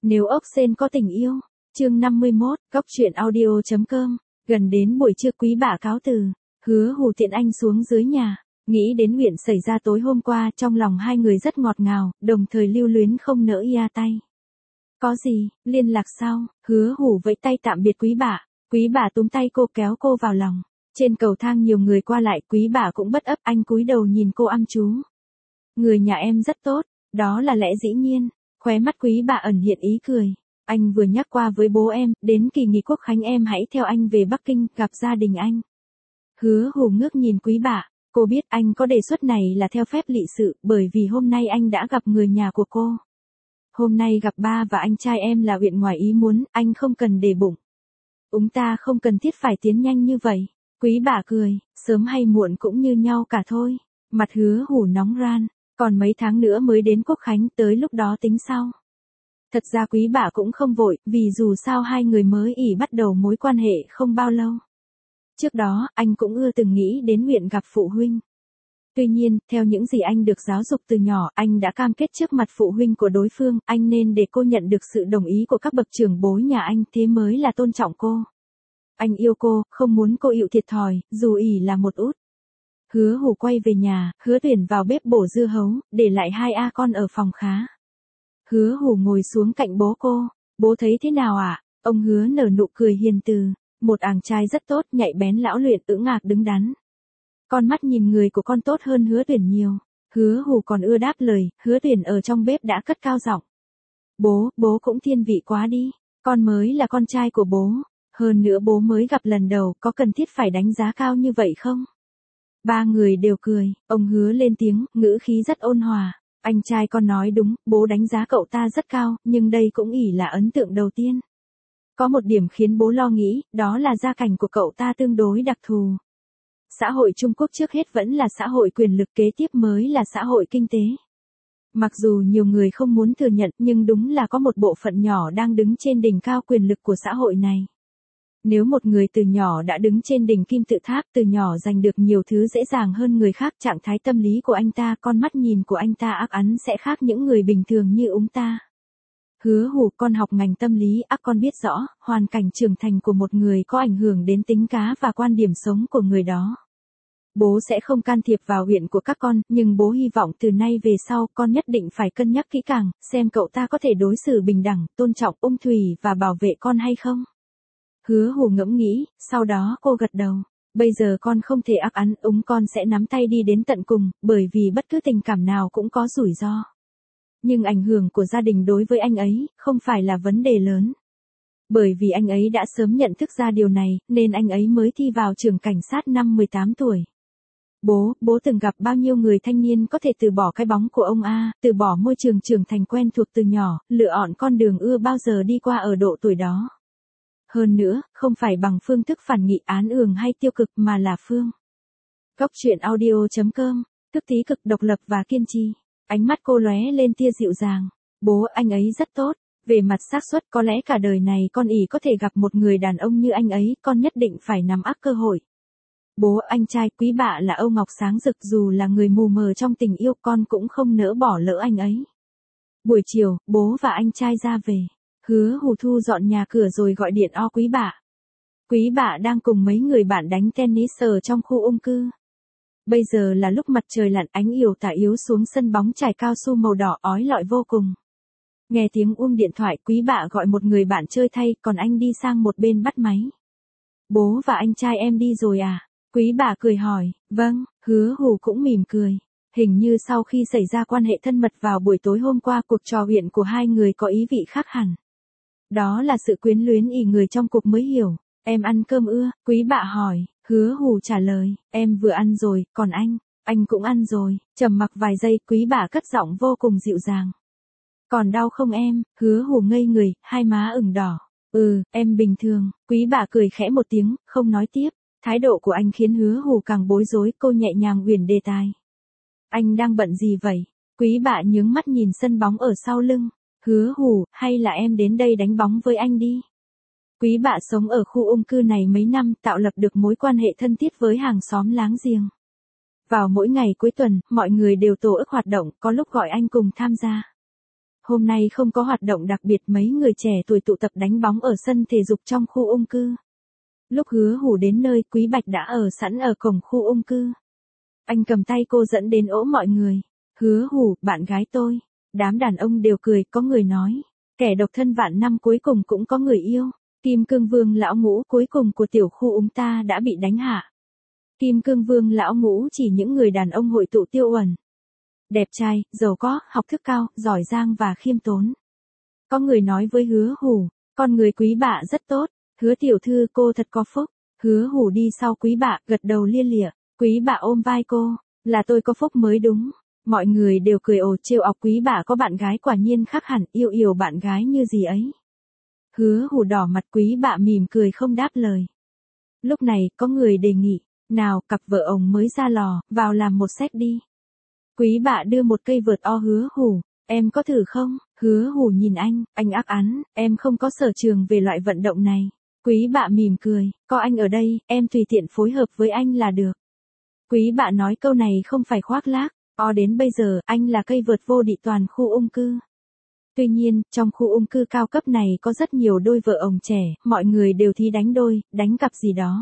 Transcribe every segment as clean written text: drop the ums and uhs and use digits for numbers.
Nếu ốc sên có tình yêu. Chương 51, Cóc truyện audio.com. Gần đến buổi trưa Quý bà cáo từ. Hứa Hù tiện anh xuống dưới nhà. Nghĩ đến chuyện xảy ra tối hôm qua, trong lòng hai người rất ngọt ngào, đồng thời lưu luyến không nỡ ia tay. Có gì, liên lạc sau. Hứa Hù vẫy tay tạm biệt Quý bà. Quý bà túm tay cô kéo cô vào lòng. Trên cầu thang nhiều người qua lại, Quý bà cũng bất ấp, anh cúi đầu nhìn cô ăm chú. Người nhà em rất tốt, đó là lẽ dĩ nhiên. Khóe mắt Quý bà ẩn hiện ý cười. Anh vừa nhắc qua với bố em, đến kỳ nghỉ Quốc khánh em hãy theo anh về Bắc Kinh, gặp gia đình anh. Hứa Hù ngước nhìn Quý bà, cô biết anh có đề xuất này là theo phép lỵ sự, bởi vì hôm nay anh đã gặp người nhà của cô. Hôm nay gặp ba và anh trai em là chuyện ngoài ý muốn, anh không cần để bụng. Chúng ta không cần thiết phải tiến nhanh như vậy. Quý bà cười, sớm hay muộn cũng như nhau cả thôi. Mặt Hứa Hù nóng ran, còn mấy tháng nữa mới đến Quốc khánh, tới lúc đó tính sau. Thật ra Quý bà cũng không vội, vì dù sao hai người mới bắt đầu mối quan hệ không bao lâu. Trước đó, anh cũng từng nghĩ đến chuyện gặp phụ huynh. Tuy nhiên, theo những gì anh được giáo dục từ nhỏ, anh đã cam kết trước mặt phụ huynh của đối phương, anh nên để cô nhận được sự đồng ý của các bậc trưởng bối nhà anh, thế mới là tôn trọng cô. Anh yêu cô, không muốn cô chịu thiệt thòi, dù là một út. Hứa Hù quay về nhà, Hứa Tuyển vào bếp bổ dưa hấu, để lại hai con ở phòng khá. Hứa Hù ngồi xuống cạnh bố cô. Bố thấy thế nào ạ? Ông Hứa nở nụ cười hiền từ. Một àng trai rất tốt, nhạy bén lão luyện, ưỡng ạc đứng đắn. Con mắt nhìn người của con tốt hơn Hứa Tuyển nhiều. Hứa Hù còn đáp lời, Hứa Tuyển ở trong bếp đã cất cao giọng. Bố cũng thiên vị quá đi. Con mới là con trai của bố. Hơn nữa bố mới gặp lần đầu, có cần thiết phải đánh giá cao như vậy không? Ba người đều cười, ông Hứa lên tiếng, ngữ khí rất ôn hòa. Anh trai con nói đúng, bố đánh giá cậu ta rất cao, nhưng đây cũng là ấn tượng đầu tiên. Có một điểm khiến bố lo nghĩ, đó là gia cảnh của cậu ta tương đối đặc thù. Xã hội Trung Quốc trước hết vẫn là xã hội quyền lực, kế tiếp mới là xã hội kinh tế. Mặc dù nhiều người không muốn thừa nhận, nhưng đúng là có một bộ phận nhỏ đang đứng trên đỉnh cao quyền lực của xã hội này. Nếu một người từ nhỏ đã đứng trên đỉnh kim tự tháp, từ nhỏ giành được nhiều thứ dễ dàng hơn người khác, trạng thái tâm lý của anh ta, con mắt nhìn của anh ta ắt hẳn sẽ khác những người bình thường như chúng ta. Hứa Hù, con học ngành tâm lý, con biết rõ, hoàn cảnh trưởng thành của một người có ảnh hưởng đến tính cá và quan điểm sống của người đó. Bố sẽ không can thiệp vào chuyện của các con, nhưng bố hy vọng từ nay về sau con nhất định phải cân nhắc kỹ càng, xem cậu ta có thể đối xử bình đẳng, tôn trọng ung thủy và bảo vệ con hay không. Hứa Hù ngẫm nghĩ, sau đó cô gật đầu. Bây giờ con không thể ắt hẳn, con sẽ nắm tay đi đến tận cùng, bởi vì bất cứ tình cảm nào cũng có rủi ro. Nhưng ảnh hưởng của gia đình đối với anh ấy, không phải là vấn đề lớn. Bởi vì anh ấy đã sớm nhận thức ra điều này, nên anh ấy mới thi vào trường cảnh sát năm 18 tuổi. Bố từng gặp bao nhiêu người thanh niên có thể từ bỏ cái bóng của ông từ bỏ môi trường trưởng thành quen thuộc từ nhỏ, lựa chọn con đường bao giờ đi qua ở độ tuổi đó. Hơn nữa, không phải bằng phương thức phản nghị án ường hay tiêu cực mà là phương. Cóc truyện audio.com, tức tí cực, độc lập và kiên trì. Ánh mắt cô lóe lên tia dịu dàng. Bố, anh ấy rất tốt. Về mặt xác suất có lẽ cả đời này con có thể gặp một người đàn ông như anh ấy, con nhất định phải nắm ắt cơ hội. Bố, anh trai Quý bà là Âu Ngọc sáng rực, dù là người mù mờ trong tình yêu, con cũng không nỡ bỏ lỡ anh ấy. Buổi chiều, bố và anh trai ra về. Hứa Hù thu dọn nhà cửa rồi gọi điện cho Quý bà. Quý bà đang cùng mấy người bạn đánh tennis ở trong khu ung cư. Bây giờ là lúc mặt trời lặn, ánh yếu tà yếu xuống sân bóng trải cao su màu đỏ ói lọi vô cùng. Nghe tiếng điện thoại, Quý bà gọi một người bạn chơi thay, còn anh đi sang một bên bắt máy. Bố và anh trai em đi rồi à? Quý bà cười hỏi. Vâng. Hứa Hù cũng mỉm cười. Hình như sau khi xảy ra quan hệ thân mật vào buổi tối hôm qua, cuộc trò chuyện của hai người có ý vị khác hẳn. Đó là sự quyến luyến người trong cuộc mới hiểu. Em ăn cơm ưa? Quý bà hỏi. Hứa Hù trả lời. Em vừa ăn rồi, còn anh cũng ăn rồi. Trầm mặc vài giây, Quý bà cất giọng vô cùng dịu dàng. Còn đau không em? Hứa Hù ngây người, hai má ửng đỏ. Em bình thường. Quý bà cười khẽ một tiếng, không nói tiếp. Thái độ của anh khiến Hứa Hù càng bối rối, cô nhẹ nhàng huyền đề tài. Anh đang bận gì vậy? Quý bà nhướng mắt nhìn sân bóng ở sau lưng. Hứa Hù, hay là em đến đây đánh bóng với anh đi? Quý bà sống ở khu ung cư này mấy năm, tạo lập được mối quan hệ thân thiết với hàng xóm láng giềng. Vào mỗi ngày cuối tuần, mọi người đều tổ ước hoạt động, có lúc gọi anh cùng tham gia. Hôm nay không có hoạt động đặc biệt, mấy người trẻ tuổi tụ tập đánh bóng ở sân thể dục trong khu ung cư. Lúc Hứa Hủ đến nơi, Quý Bạch đã ở sẵn ở cổng khu ung cư. Anh cầm tay cô dẫn đến ỗ mọi người. Hứa Hủ, bạn gái tôi. Đám đàn ông đều cười, có người nói. Kẻ độc thân vạn năm cuối cùng cũng có người yêu. Kim Cương Vương lão ngũ cuối cùng của tiểu khu úng ta đã bị đánh hạ. Kim Cương Vương lão ngũ chỉ những người đàn ông hội tụ tiêu uẩn. Đẹp trai, giàu có, học thức cao, giỏi giang và khiêm tốn. Có người nói với Hứa Hủ, con người Quý Bạ rất tốt. Hứa tiểu thư cô thật có phúc. Hứa Hủ đi sau Quý Bạ, gật đầu lia lịa. Quý Bạ ôm vai cô, là tôi có phúc mới đúng. Mọi người đều cười ồ trêu ọc Quý Bạ có bạn gái quả nhiên khác hẳn, yêu bạn gái như gì ấy. Hứa Hủ đỏ mặt, Quý Bạ mỉm cười không đáp lời. Lúc này, có người đề nghị, nào, cặp vợ ông mới ra lò, vào làm một set đi. Quý Bạ đưa một cây vợt o Hứa Hủ, em có thử không? Hứa Hủ nhìn anh ác án, em không có sở trường về loại vận động này. Quý Bạ mỉm cười, có anh ở đây, em tùy tiện phối hợp với anh là được. Quý Bạ nói câu này không phải khoác lác, đến bây giờ, anh là cây vợt vô địch toàn khu ung cư. Tuy nhiên, trong khu ung cư cao cấp này có rất nhiều đôi vợ chồng trẻ, mọi người đều thi đánh đôi, đánh cặp gì đó.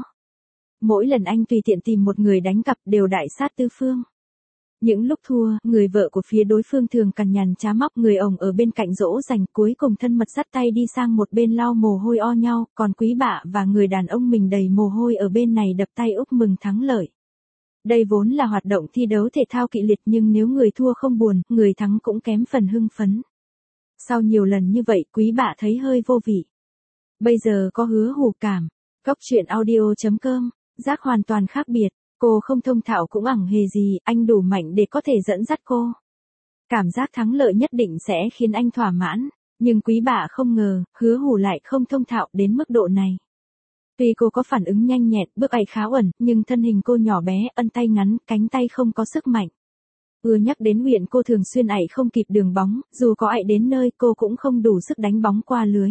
Mỗi lần anh tùy tiện tìm một người đánh cặp đều đại sát tứ phương. Những lúc thua, người vợ của phía đối phương thường cằn nhằn trá móc người ổng ở bên cạnh dỗ dành, cuối cùng thân mật dắt tay đi sang một bên lau mồ hôi o nhau, còn Quý Bạ và người đàn ông mình đầy mồ hôi ở bên này đập tay úc mừng thắng lợi. Đây vốn là hoạt động thi đấu thể thao kịch liệt nhưng nếu người thua không buồn, người thắng cũng kém phần hưng phấn. Sau nhiều lần như vậy, Quý Bạ thấy hơi vô vị. Bây giờ có Hứa Hủ cảm. Góc truyện audio.com, giác hoàn toàn khác biệt. Cô không thông thạo cũng ẳng hề gì, anh đủ mạnh để có thể dẫn dắt cô. Cảm giác thắng lợi nhất định sẽ khiến anh thỏa mãn. Nhưng Quý Bạ không ngờ, Hứa Hủ lại không thông thạo đến mức độ này. Tuy cô có phản ứng nhanh nhẹn, bước ậy khá ẩn, nhưng thân hình cô nhỏ bé, ân tay ngắn, cánh tay không có sức mạnh. Nhắc đến huyện cô thường xuyên ậy không kịp đường bóng, dù có ậy đến nơi cô cũng không đủ sức đánh bóng qua lưới.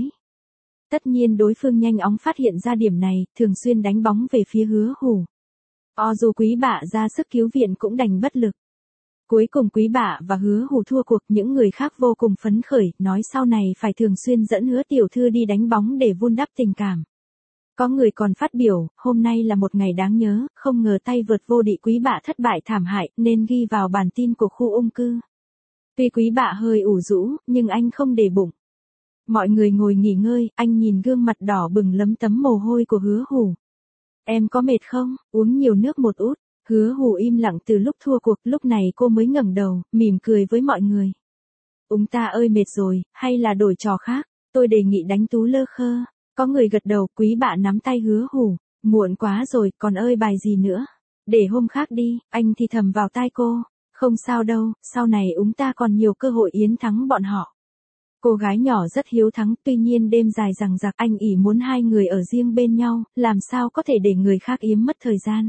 Tất nhiên đối phương nhanh chóng phát hiện ra điểm này, thường xuyên đánh bóng về phía Hứa Hủ. Dù Quý Bạ ra sức cứu viện cũng đành bất lực. Cuối cùng Quý Bạ và Hứa Hủ thua cuộc, những người khác vô cùng phấn khởi, nói sau này phải thường xuyên dẫn Hứa tiểu thư đi đánh bóng để vun đắp tình cảm. Có người còn phát biểu, hôm nay là một ngày đáng nhớ, không ngờ tay vợt vô địch Quý Bạ thất bại thảm hại, nên ghi vào bản tin của khu ung cư. Tuy Quý Bạ hơi ủ rũ, nhưng anh không để bụng. Mọi người ngồi nghỉ ngơi, anh nhìn gương mặt đỏ bừng lấm tấm mồ hôi của Hứa Hủ. Em có mệt không? Uống nhiều nước một út. Hứa Hủ im lặng từ lúc thua cuộc, lúc này cô mới ngẩng đầu, mỉm cười với mọi người. Úng ta ơi mệt rồi, hay là đổi trò khác, tôi đề nghị đánh tú lơ khơ. Có người gật đầu, Quý Bạ nắm tay Hứa Hủ, muộn quá rồi, còn ơi bài gì nữa? Để hôm khác đi, anh thì thầm vào tai cô. Không sao đâu, sau này Úng ta còn nhiều cơ hội yến thắng bọn họ. Cô gái nhỏ rất hiếu thắng, tuy nhiên đêm dài dằng dặc anh ỉ muốn hai người ở riêng bên nhau, làm sao có thể để người khác yếm mất thời gian.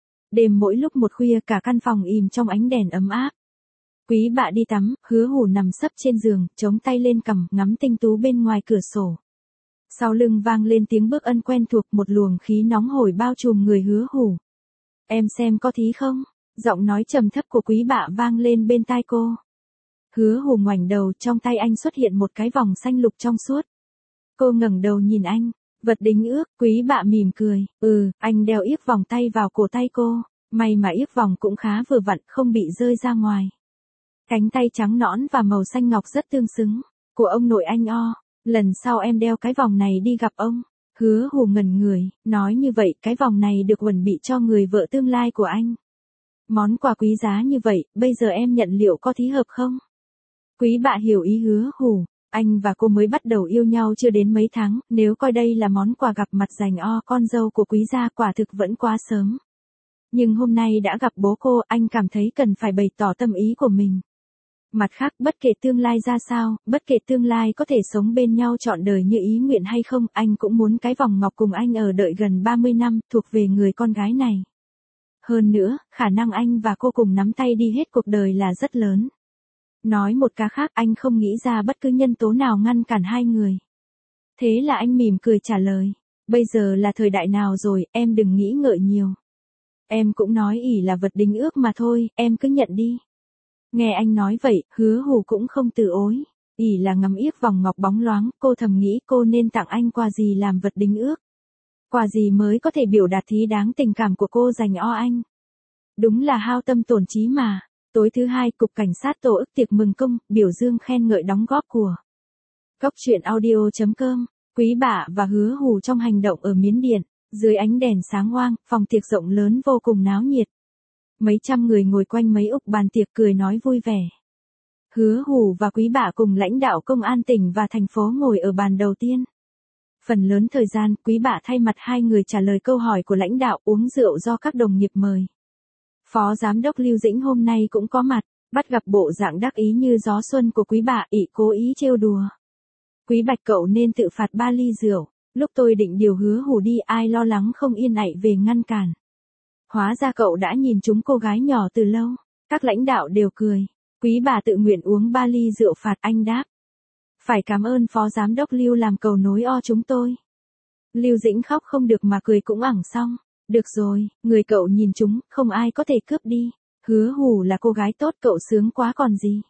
Đêm mỗi lúc một khuya cả căn phòng im trong ánh đèn ấm áp. Quý Bạ đi tắm, Hứa Hủ nằm sấp trên giường, chống tay lên cằm, ngắm tinh tú bên ngoài cửa sổ. Sau lưng vang lên tiếng bước ân quen thuộc, một luồng khí nóng hổi bao trùm người Hứa Hủ. Em xem có thí không? Giọng nói trầm thấp của Quý Bạ vang lên bên tai cô. Hứa Hủ ngoảnh đầu, trong tay anh xuất hiện một cái vòng xanh lục trong suốt. Cô ngẩng đầu nhìn anh, vật đính ước, Quý Bạ mỉm cười, anh đeo yếc vòng tay vào cổ tay cô, may mà yếc vòng cũng khá vừa vặn, không bị rơi ra ngoài. Cánh tay trắng nõn và màu xanh ngọc rất tương xứng, của ông nội anh lần sau em đeo cái vòng này đi gặp ông. Hứa Hủ ngẩn người, nói như vậy cái vòng này được chuẩn bị cho người vợ tương lai của anh. Món quà quý giá như vậy, bây giờ em nhận liệu có thí hợp không? Quý Bạ hiểu ý Hứa Hủ, anh và cô mới bắt đầu yêu nhau chưa đến mấy tháng, nếu coi đây là món quà gặp mặt dành con dâu của quý gia quả thực vẫn quá sớm. Nhưng hôm nay đã gặp bố cô, anh cảm thấy cần phải bày tỏ tâm ý của mình. Mặt khác, bất kể tương lai ra sao, bất kể tương lai có thể sống bên nhau trọn đời như ý nguyện hay không, anh cũng muốn cái vòng ngọc cùng anh ở đợi gần 30 năm, thuộc về người con gái này. Hơn nữa, khả năng anh và cô cùng nắm tay đi hết cuộc đời là rất lớn. Nói một cái khác, anh không nghĩ ra bất cứ nhân tố nào ngăn cản hai người. Thế là anh mỉm cười trả lời. Bây giờ là thời đại nào rồi, em đừng nghĩ ngợi nhiều. Em cũng nói ỷ là vật đính ước mà thôi, em cứ nhận đi. Nghe anh nói vậy, Hứa Hủ cũng không từ ối. ỷ là ngắm yếc vòng ngọc bóng loáng, cô thầm nghĩ cô nên tặng anh quà gì làm vật đính ước. Quà gì mới có thể biểu đạt thí đáng tình cảm của cô dành cho anh. Đúng là hao tâm tổn trí mà. Tối thứ hai, Cục Cảnh sát tổ ức tiệc mừng công, biểu dương khen ngợi đóng góp của Cóc truyện audio.com, Quý Bả và Hứa Hù trong hành động ở Miến Điện. Dưới ánh đèn sáng hoang, phòng tiệc rộng lớn vô cùng náo nhiệt. Mấy trăm người ngồi quanh mấy ục bàn tiệc cười nói vui vẻ. Hứa Hù và Quý Bả cùng lãnh đạo công an tỉnh và thành phố ngồi ở bàn đầu tiên. Phần lớn thời gian, Quý Bả thay mặt hai người trả lời câu hỏi của lãnh đạo, uống rượu do các đồng nghiệp mời. Phó Giám đốc Lưu Dĩnh hôm nay cũng có mặt, bắt gặp bộ dạng đắc ý như gió xuân của Quý Bả, ỷ cố ý trêu đùa. Quý Bạch cậu nên tự phạt 3 ly rượu, lúc tôi định điều Hứa Hù đi ai lo lắng không yên ảy về ngăn cản. Hóa ra cậu đã nhìn chúng cô gái nhỏ từ lâu, các lãnh đạo đều cười. Quý Bả tự nguyện uống 3 ly rượu phạt, anh đáp. Phải cảm ơn Phó Giám đốc Lưu làm cầu nối o chúng tôi. Lưu Dĩnh khóc không được mà cười cũng ẳng xong. Được rồi, người cậu nhìn chúng, không ai có thể cướp đi. Hứa Hù là cô gái tốt, cậu sướng quá còn gì.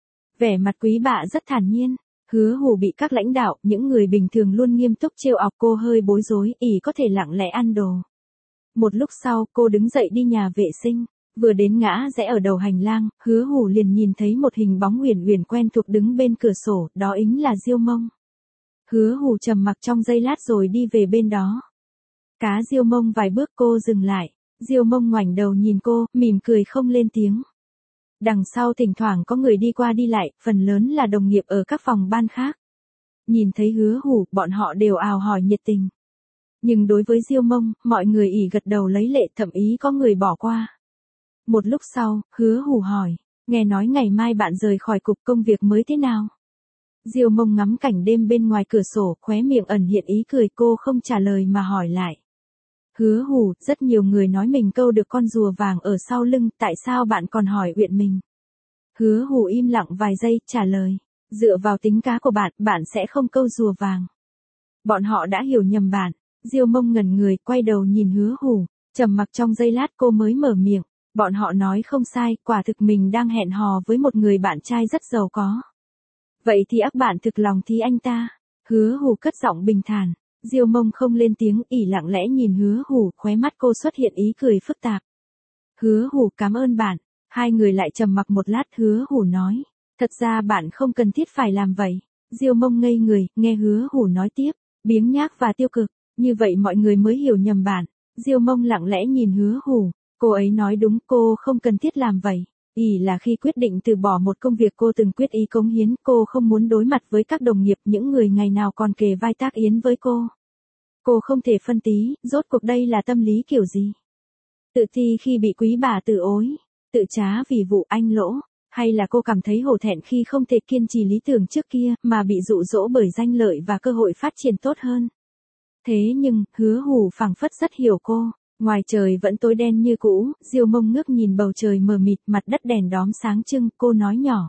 Vẻ mặt Quý Bả rất thản nhiên. Hứa Hù bị các lãnh đạo, những người bình thường luôn nghiêm túc trêu ọc cô hơi bối rối, ỷ có thể lặng lẽ ăn đồ. Một lúc sau, cô đứng dậy đi nhà vệ sinh. Vừa đến ngã rẽ ở đầu hành lang, Hứa Hù liền nhìn thấy một hình bóng uyển uyển quen thuộc đứng bên cửa sổ, đó ính là Diêu Mông. Hứa Hù trầm mặc trong giây lát rồi đi về bên đó. Cá Diêu Mông vài bước cô dừng lại, Diêu Mông ngoảnh đầu nhìn cô, mỉm cười không lên tiếng. Đằng sau thỉnh thoảng có người đi qua đi lại, phần lớn là đồng nghiệp ở các phòng ban khác. Nhìn thấy Hứa Hù, bọn họ đều ào hỏi nhiệt tình. Nhưng đối với Diêu Mông, mọi người ỷ gật đầu lấy lệ, thậm ý có người bỏ qua. Một lúc sau, Hứa Hù hỏi, nghe nói ngày mai bạn rời khỏi cục, công việc mới thế nào? Diêu Mông ngắm cảnh đêm bên ngoài cửa sổ, khóe miệng ẩn hiện ý cười, cô không trả lời mà hỏi lại. Hứa Hù, rất nhiều người nói mình câu được con rùa vàng ở sau lưng, tại sao bạn còn hỏi uyện mình? Hứa Hù im lặng vài giây, trả lời, dựa vào tính cá của bạn, bạn sẽ không câu rùa vàng. Bọn họ đã hiểu nhầm bạn. Diêu Mông ngẩn người, quay đầu nhìn Hứa Hù, trầm mặc trong giây lát cô mới mở miệng. Bọn họ nói không sai, quả thực mình đang hẹn hò với một người bạn trai rất giàu có. Vậy thì ác bạn thực lòng thì anh ta. Hứa Hù cất giọng bình thản. Diêu Mông không lên tiếng, ỷ lặng lẽ nhìn Hứa Hù, khóe mắt cô xuất hiện ý cười phức tạp. Hứa Hù, cảm ơn bạn. Hai người lại trầm mặc một lát, Hứa Hù nói. Thật ra bạn không cần thiết phải làm vậy. Diêu Mông ngây người, nghe Hứa Hù nói tiếp, biếng nhác và tiêu cực. Như vậy mọi người mới hiểu nhầm bạn. Diêu Mông lặng lẽ nhìn Hứa Hù. Cô ấy nói đúng, cô không cần thiết làm vậy. Ỷ là khi quyết định từ bỏ một công việc cô từng quyết ý cống hiến, cô không muốn đối mặt với các đồng nghiệp, những người ngày nào còn kề vai tác yến với cô. Cô không thể phân tí, rốt cuộc đây là tâm lý kiểu gì? Tự ti khi bị Quý Bả từ ối, tự trá vì vụ anh lỗ, hay là cô cảm thấy hổ thẹn khi không thể kiên trì lý tưởng trước kia, mà bị dụ dỗ bởi danh lợi và cơ hội phát triển tốt hơn? Thế nhưng, Hứa Hù phảng phất rất hiểu cô. Ngoài trời vẫn tối đen như cũ, Diêu Mông ngước nhìn bầu trời mờ mịt, mặt đất đèn đóm sáng trưng, cô nói nhỏ.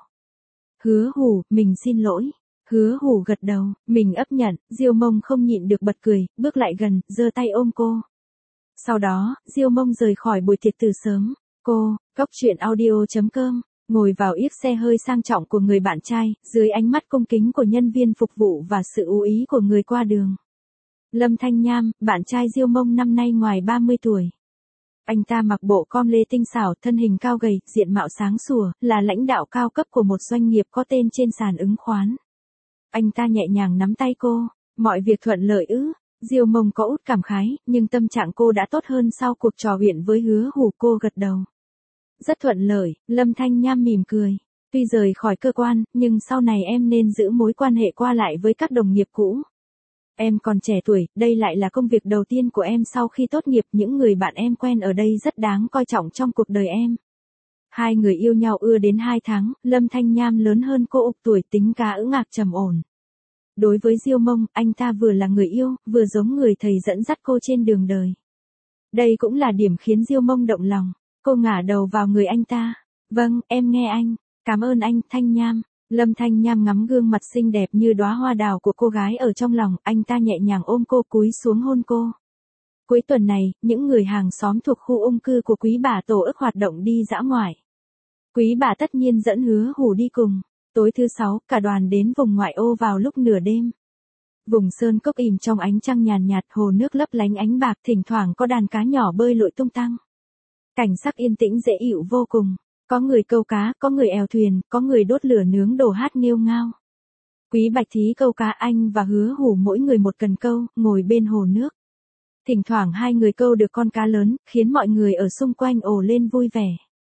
Hứa Hù, mình xin lỗi. Hứa Hù gật đầu, mình ấp nhận, Diêu Mông không nhịn được bật cười, bước lại gần, giơ tay ôm cô. Sau đó, Diêu Mông rời khỏi buổi tiệc từ sớm. Cô, Cóc truyện audio.com, ngồi vào yếc xe hơi sang trọng của người bạn trai, dưới ánh mắt cung kính của nhân viên phục vụ và sự ưu ý của người qua đường. Lâm Thanh Nham, bạn trai Diêu Mông năm nay ngoài 30 tuổi. Anh ta mặc bộ com lê tinh xảo, thân hình cao gầy, diện mạo sáng sủa, là lãnh đạo cao cấp của một doanh nghiệp có tên trên sàn ứng khoán. Anh ta nhẹ nhàng nắm tay cô, mọi việc thuận lợi ư? Diêu Mông có út cảm khái, nhưng tâm trạng cô đã tốt hơn sau cuộc trò chuyện với Hứa Hù, cô gật đầu. Rất thuận lợi, Lâm Thanh Nham mỉm cười. Tuy rời khỏi cơ quan, nhưng sau này em nên giữ mối quan hệ qua lại với các đồng nghiệp cũ. Em còn trẻ tuổi, đây lại là công việc đầu tiên của em sau khi tốt nghiệp, những người bạn em quen ở đây rất đáng coi trọng trong cuộc đời em. Hai người yêu nhau ưa đến 2 tháng, Lâm Thanh Nham lớn hơn cô ục tuổi, tính cá ững ạc trầm ổn. Đối với Diêu Mông, anh ta vừa là người yêu, vừa giống người thầy dẫn dắt cô trên đường đời. Đây cũng là điểm khiến Diêu Mông động lòng, cô ngả đầu vào người anh ta. Vâng, em nghe anh, cảm ơn anh, Thanh Nham. Lâm Thanh Nham ngắm gương mặt xinh đẹp như đóa hoa đào của cô gái ở trong lòng, anh ta nhẹ nhàng ôm cô, cúi xuống hôn cô. Cuối tuần này, những người hàng xóm thuộc khu ung cư của Quý Bả tổ ức hoạt động đi dã ngoại. Quý Bả tất nhiên dẫn Hứa Hù đi cùng. Tối thứ 6, cả đoàn đến vùng ngoại ô vào lúc nửa đêm. Vùng sơn cốc im trong ánh trăng nhàn nhạt, hồ nước lấp lánh ánh bạc, thỉnh thoảng có đàn cá nhỏ bơi lội tung tăng. Cảnh sắc yên tĩnh dễ chịu vô cùng, có người câu cá, có người èo thuyền, có người đốt lửa nướng đồ hát nghêu ngao. Quý Bạch Thí câu cá, anh và Hứa Hủ mỗi người một cần câu, ngồi bên hồ nước. Thỉnh thoảng hai người câu được con cá lớn, khiến mọi người ở xung quanh ồ lên vui vẻ.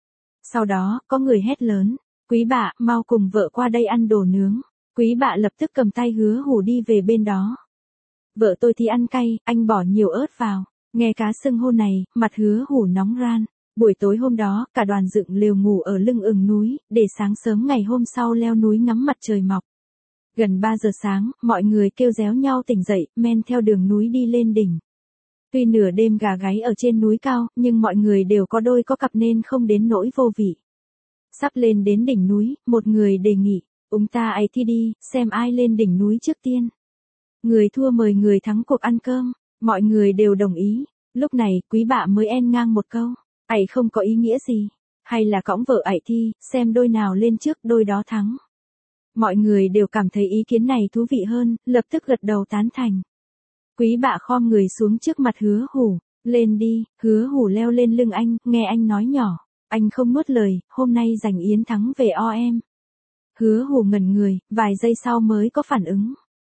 Sau đó, có người hét lớn, Quý bạ, mau cùng vợ qua đây ăn đồ nướng. Quý bạ lập tức cầm tay Hứa Hủ đi về bên đó. Vợ tôi thì ăn cay, anh bỏ nhiều ớt vào. Nghe cá xưng hô này, mặt Hứa Hủ nóng ran. Buổi tối hôm đó, cả đoàn dựng lều ngủ ở lưng ừng núi, để sáng sớm ngày hôm sau leo núi ngắm mặt trời mọc. Gần 3 giờ sáng, mọi người kêu réo nhau tỉnh dậy, men theo đường núi đi lên đỉnh. Tuy nửa đêm gà gáy ở trên núi cao, nhưng mọi người đều có đôi có cặp nên không đến nỗi vô vị. Sắp lên đến đỉnh núi, một người đề nghị, chúng ta ấy thi đi, xem ai lên đỉnh núi trước tiên. Người thua mời người thắng cuộc ăn cơm, mọi người đều đồng ý. Lúc này, Quý bạ mới en ngang một câu, ấy không có ý nghĩa gì, hay là cõng vợ ấy thi, xem đôi nào lên trước đôi đó thắng. Mọi người đều cảm thấy ý kiến này thú vị hơn, lập tức gật đầu tán thành. Quý bạ khom người xuống trước mặt Hứa Hủ, lên đi. Hứa Hủ leo lên lưng anh, nghe anh nói nhỏ, anh không nuốt lời, hôm nay giành yến thắng về o em. Hứa Hủ ngẩn người, vài giây sau mới có phản ứng.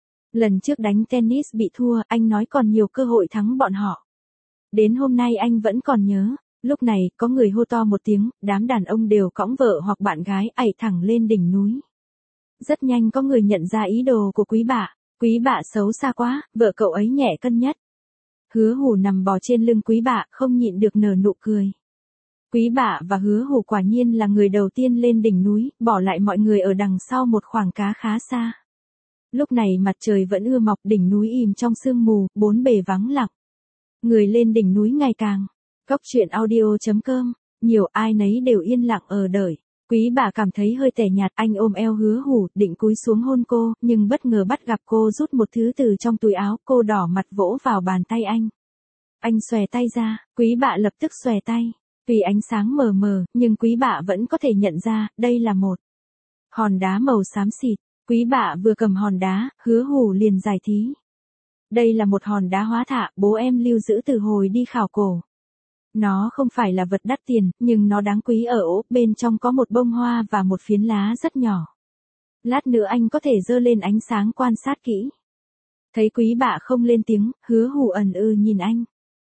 Lần trước đánh tennis bị thua, anh nói còn nhiều cơ hội thắng bọn họ. Đến hôm nay anh vẫn còn nhớ. Lúc này, có người hô to một tiếng, đám đàn ông đều cõng vợ hoặc bạn gái, ảy thẳng lên đỉnh núi. Rất nhanh có người nhận ra ý đồ của Quý bạ. Quý bạ xấu xa quá, vợ cậu ấy nhẹ cân nhất. Hứa Hủ nằm bò trên lưng Quý bạ, không nhịn được nở nụ cười. Quý bạ và Hứa Hủ quả nhiên là người đầu tiên lên đỉnh núi, bỏ lại mọi người ở đằng sau một khoảng cá khá xa. Lúc này mặt trời vẫn ưa mọc, đỉnh núi im trong sương mù, bốn bề vắng lặng. Người lên đỉnh núi ngày càng. Cốc truyện audio.com, nhiều ai nấy đều yên lặng ở đợi. Quý bà cảm thấy hơi tẻ nhạt, anh ôm eo Hứa Hủ, định cúi xuống hôn cô, nhưng bất ngờ bắt gặp cô rút một thứ từ trong túi áo, cô đỏ mặt vỗ vào bàn tay anh. Anh xòe tay ra, Quý bạ lập tức xòe tay. Vì ánh sáng mờ mờ, nhưng Quý bạ vẫn có thể nhận ra, đây là một hòn đá màu xám xịt. Quý bạ vừa cầm hòn đá, Hứa Hủ liền giải thí. Đây là một hòn đá hóa thạ, bố em lưu giữ từ hồi đi khảo cổ. Nó không phải là vật đắt tiền, nhưng nó đáng quý ở ố, bên trong có một bông hoa và một phiến lá rất nhỏ. Lát nữa anh có thể giơ lên ánh sáng quan sát kỹ. Thấy Quý bạ không lên tiếng, Hứa Hủ ẩn nhìn anh.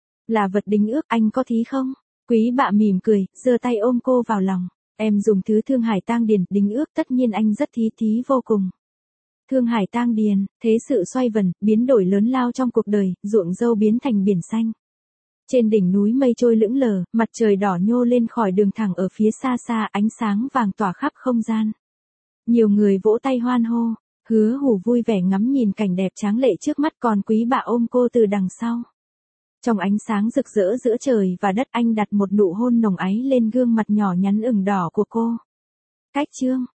Là vật đính ước, anh có thí không? Quý bạ mỉm cười, giơ tay ôm cô vào lòng. Em dùng thứ Thương Hải Tang Điền, đính ước tất nhiên anh rất thí vô cùng. Thương Hải Tang Điền, thế sự xoay vần, biến đổi lớn lao trong cuộc đời, ruộng dâu biến thành biển xanh. Trên đỉnh núi mây trôi lững lờ, mặt trời đỏ nhô lên khỏi đường thẳng ở phía xa xa, ánh sáng vàng tỏa khắp không gian. Nhiều người vỗ tay hoan hô, Hứa Hủ vui vẻ ngắm nhìn cảnh đẹp tráng lệ trước mắt, còn Quý bạ ôm cô từ đằng sau. Trong ánh sáng rực rỡ giữa trời và đất, anh đặt một nụ hôn nồng áy lên gương mặt nhỏ nhắn ửng đỏ của cô. Cách chương